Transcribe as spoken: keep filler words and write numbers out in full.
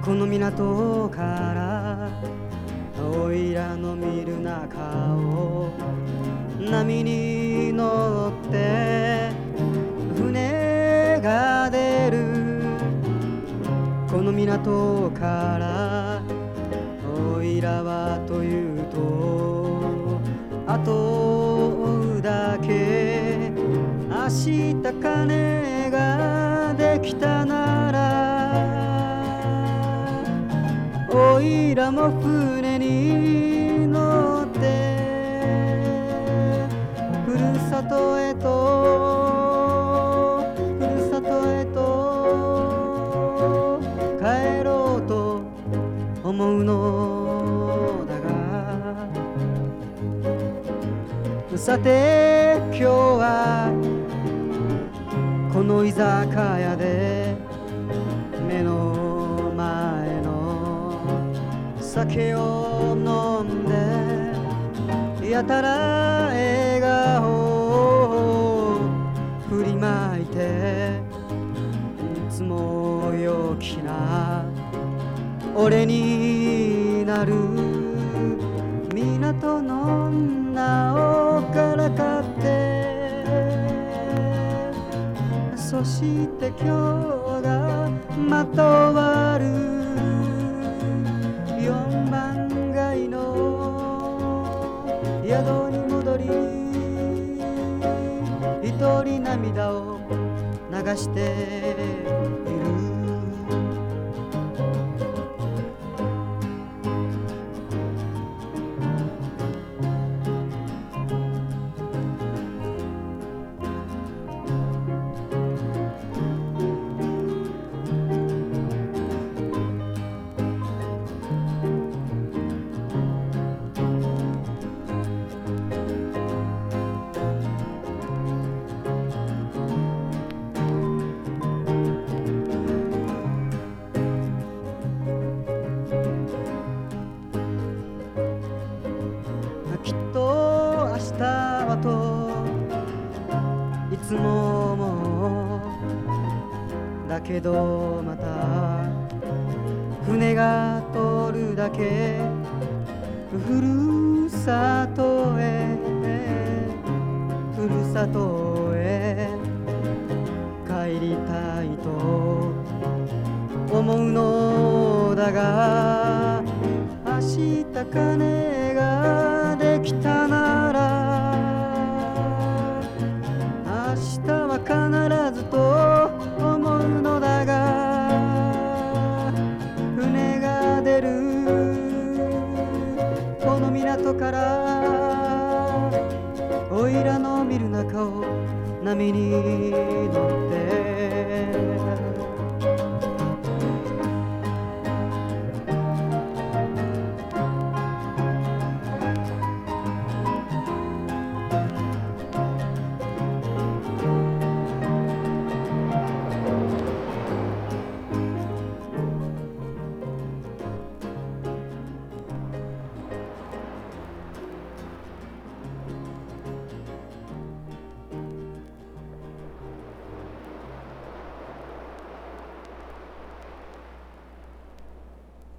この港からおいらの見る中を波に乗って船が出る。この港からおいらはというと後だけ明日金ができたならおいらも船に乗ってふるさとへとふるさとへと帰ろうと思うのだが、さて今日はこの居酒屋で目の前の酒を飲んでやたら笑顔を振りまいていつも陽気な俺になる港の女をからかってそして今日がまとわる四番街の宿に戻り一人涙を流している。きっと明日はといつも思う。だけどまた船が通るだけふるさとへふるさとへ帰りたいと思うのだが、明日金ができたなら明日は必ずと思うのだが、船が出るこの港からおいらの見る中を波に乗って